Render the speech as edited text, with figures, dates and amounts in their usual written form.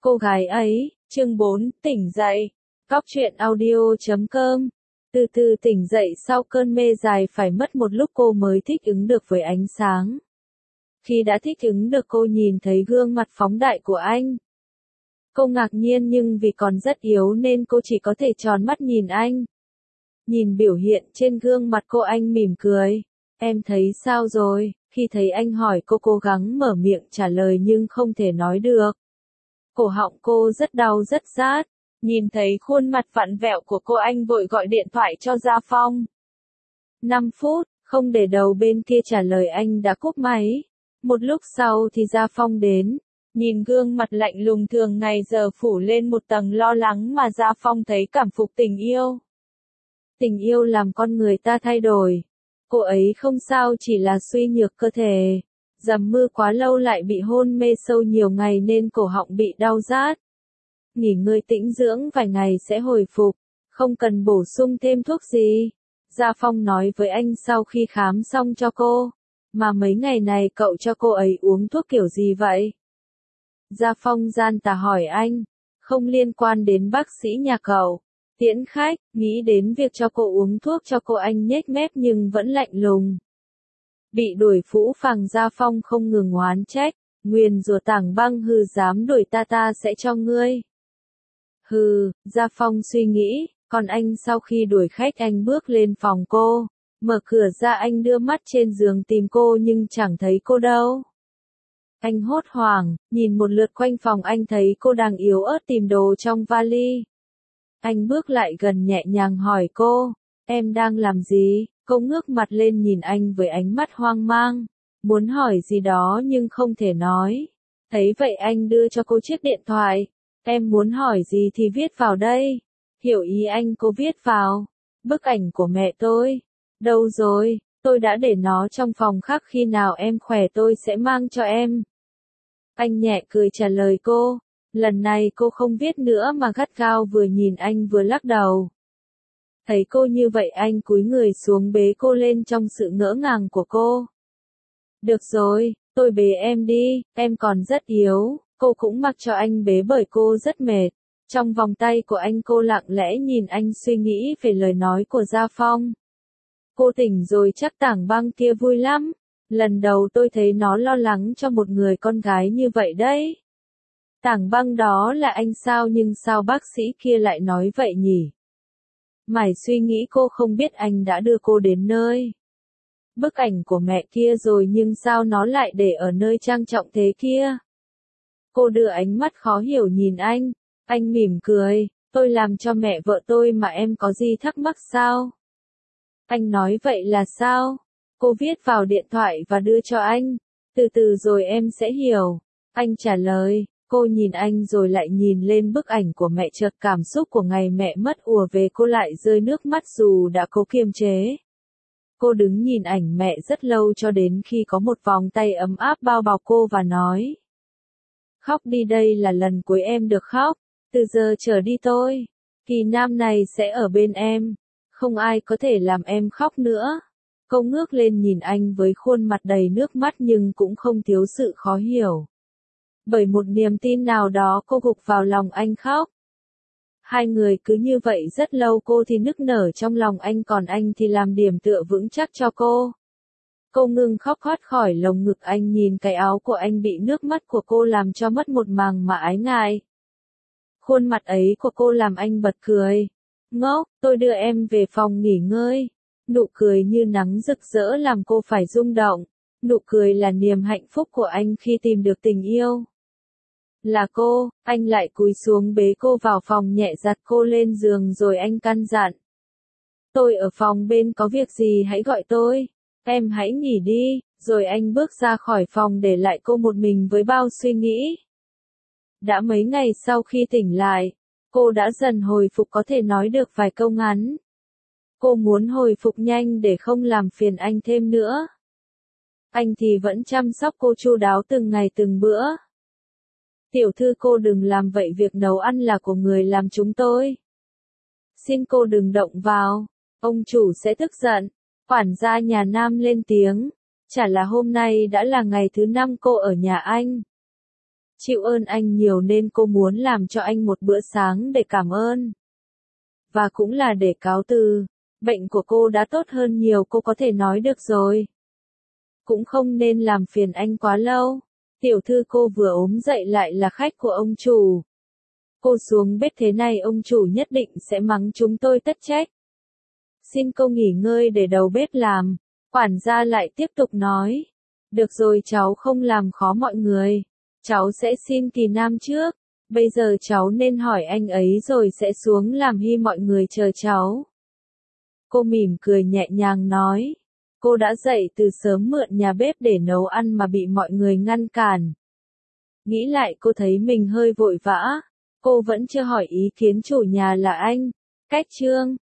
Cô gái ấy, chương 4, tỉnh dậy. Cóc truyện audio.com. Từ từ tỉnh dậy sau cơn mê dài phải mất một lúc cô mới thích ứng được với ánh sáng. Khi đã thích ứng được cô nhìn thấy gương mặt phóng đại của anh. Cô ngạc nhiên nhưng vì còn rất yếu nên cô chỉ có thể tròn mắt nhìn anh. Nhìn biểu hiện trên gương mặt cô anh mỉm cười. Em thấy sao rồi? Khi thấy anh hỏi cô cố gắng mở miệng trả lời nhưng không thể nói được. Cổ họng cô rất đau rất rát. Nhìn thấy khuôn mặt vặn vẹo của cô anh vội gọi điện thoại cho Gia Phong. 5 phút, không để đầu bên kia trả lời anh đã cúp máy. Một lúc sau thì Gia Phong đến. Nhìn gương mặt lạnh lùng thường ngày giờ phủ lên một tầng lo lắng mà Gia Phong thấy cảm phục tình yêu. Tình yêu làm con người ta thay đổi. Cô ấy không sao chỉ là suy nhược cơ thể. Dầm mưa quá lâu lại bị hôn mê sâu nhiều ngày nên cổ họng bị đau rát. Nghỉ ngơi tĩnh dưỡng vài ngày sẽ hồi phục, không cần bổ sung thêm thuốc gì. Gia Phong nói với anh sau khi khám xong cho cô. Mà mấy ngày này cậu cho cô ấy uống thuốc kiểu gì vậy? Gia Phong gian tà hỏi anh. Không liên quan đến bác sĩ nhà cậu. Tiễn khách, nghĩ đến việc cho cô uống thuốc cho cô anh nhếch mép nhưng vẫn lạnh lùng. Bị đuổi phũ phàng Gia Phong không ngừng oán trách. Nguyền rủa Tảng Băng hừ dám đuổi ta sẽ cho ngươi. Hừ, Gia Phong suy nghĩ, còn anh sau khi đuổi khách anh bước lên phòng cô. Mở cửa ra anh đưa mắt trên giường tìm cô nhưng chẳng thấy cô đâu. Anh hốt hoảng, nhìn một lượt quanh phòng anh thấy cô đang yếu ớt tìm đồ trong vali. Anh bước lại gần nhẹ nhàng hỏi cô, em đang làm gì? Cô ngước mặt lên nhìn anh với ánh mắt hoang mang, muốn hỏi gì đó nhưng không thể nói. Thấy vậy anh đưa cho cô chiếc điện thoại. Em muốn hỏi gì thì viết vào đây. Hiểu ý anh cô viết vào. Bức ảnh của mẹ tôi. Đâu rồi, tôi đã để nó trong phòng khác khi nào em khỏe tôi sẽ mang cho em. Anh nhẹ cười trả lời cô. Lần này cô không viết nữa mà gắt gao vừa nhìn anh vừa lắc đầu. Thấy cô như vậy anh cúi người xuống bế cô lên trong sự ngỡ ngàng của cô. Được rồi, tôi bế em đi, em còn rất yếu. Cô cũng mặc cho anh bế bởi cô rất mệt. Trong vòng tay của anh cô lặng lẽ nhìn anh suy nghĩ về lời nói của Gia Phong. Cô tỉnh rồi chắc Tảng Băng kia vui lắm. Lần đầu tôi thấy nó lo lắng cho một người con gái như vậy đấy. Tảng Băng đó là anh sao nhưng sao bác sĩ kia lại nói vậy nhỉ? Mải suy nghĩ cô không biết anh đã đưa cô đến nơi. Bức ảnh của mẹ kia rồi nhưng sao nó lại để ở nơi trang trọng thế kia? Cô đưa ánh mắt khó hiểu nhìn anh mỉm cười, tôi làm cho mẹ vợ tôi mà em có gì thắc mắc sao? Anh nói vậy là sao? Cô viết vào điện thoại và đưa cho anh, từ từ rồi em sẽ hiểu. Anh trả lời, cô nhìn anh rồi lại nhìn lên bức ảnh của mẹ chợt cảm xúc của ngày mẹ mất ùa về cô lại rơi nước mắt dù đã cố kiềm chế. Cô đứng nhìn ảnh mẹ rất lâu cho đến khi có một vòng tay ấm áp bao bọc cô và nói. Khóc đi đây là lần cuối em được khóc, từ giờ trở đi tôi, Kỳ Nam này sẽ ở bên em, không ai có thể làm em khóc nữa. Cô ngước lên nhìn anh với khuôn mặt đầy nước mắt nhưng cũng không thiếu sự khó hiểu. Bởi một niềm tin nào đó cô gục vào lòng anh khóc. Hai người cứ như vậy rất lâu cô thì nức nở trong lòng anh còn anh thì làm điểm tựa vững chắc cho cô. Cô ngừng khóc thoát khỏi lồng ngực anh nhìn cái áo của anh bị nước mắt của cô làm cho mất một màng mà ái ngại. Khuôn mặt ấy của cô làm anh bật cười. Ngốc, tôi đưa em về phòng nghỉ ngơi. Nụ cười như nắng rực rỡ làm cô phải rung động. Nụ cười là niềm hạnh phúc của anh khi tìm được tình yêu. Là cô, anh lại cúi xuống bế cô vào phòng nhẹ giặt cô lên giường rồi anh căn dặn. Tôi ở phòng bên có việc gì hãy gọi tôi. Em hãy nghỉ đi, rồi anh bước ra khỏi phòng để lại cô một mình với bao suy nghĩ. Đã mấy ngày sau khi tỉnh lại, cô đã dần hồi phục có thể nói được vài câu ngắn. Cô muốn hồi phục nhanh để không làm phiền anh thêm nữa. Anh thì vẫn chăm sóc cô chu đáo từng ngày từng bữa. Tiểu thư cô đừng làm vậy việc nấu ăn là của người làm chúng tôi. Xin cô đừng động vào, ông chủ sẽ tức giận. Quản gia nhà Nam lên tiếng, chả là hôm nay đã là ngày thứ 5 cô ở nhà anh. chịu ơn anh nhiều nên cô muốn làm cho anh một bữa sáng để cảm ơn. Và cũng là để cáo từ. Bệnh của cô đã tốt hơn nhiều, cô có thể nói được rồi. Cũng không nên làm phiền anh quá lâu. Tiểu thư, cô vừa ốm dậy lại là khách của ông chủ. Cô xuống bếp thế này ông chủ nhất định sẽ mắng chúng tôi tất trách. Xin cô nghỉ ngơi để đầu bếp làm. Quản gia lại tiếp tục nói. Được rồi, cháu không làm khó mọi người. Cháu sẽ xin Kỳ Nam trước. Bây giờ cháu nên hỏi anh ấy rồi sẽ xuống làm, hy mọi người chờ cháu. Cô mỉm cười nhẹ nhàng nói. Cô đã dậy từ sớm mượn nhà bếp để nấu ăn mà bị mọi người ngăn cản. Nghĩ lại cô thấy mình hơi vội vã. Cô vẫn chưa hỏi ý kiến chủ nhà là anh, Cách Trương.